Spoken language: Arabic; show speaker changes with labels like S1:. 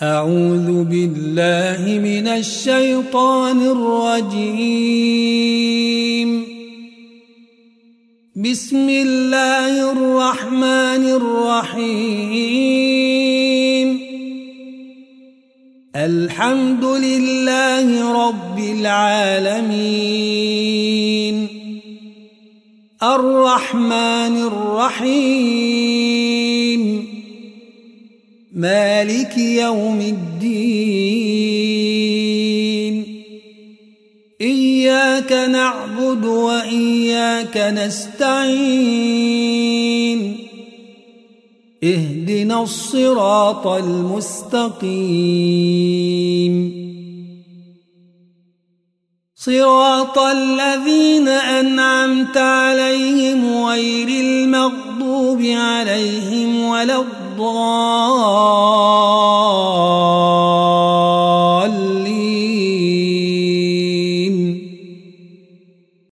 S1: أعوذ بالله من الشيطان الرجيم. بسم الله الرحمن الرحيم. الحمد لله رب العالمين الرحمن الرحيم مالك يوم الدين. إياك نعبد وإياك نستعين. اهدنا الصراط المستقيم صراط الذين أنعمت عليهم غير المغضوب عليهم ولا الضالين.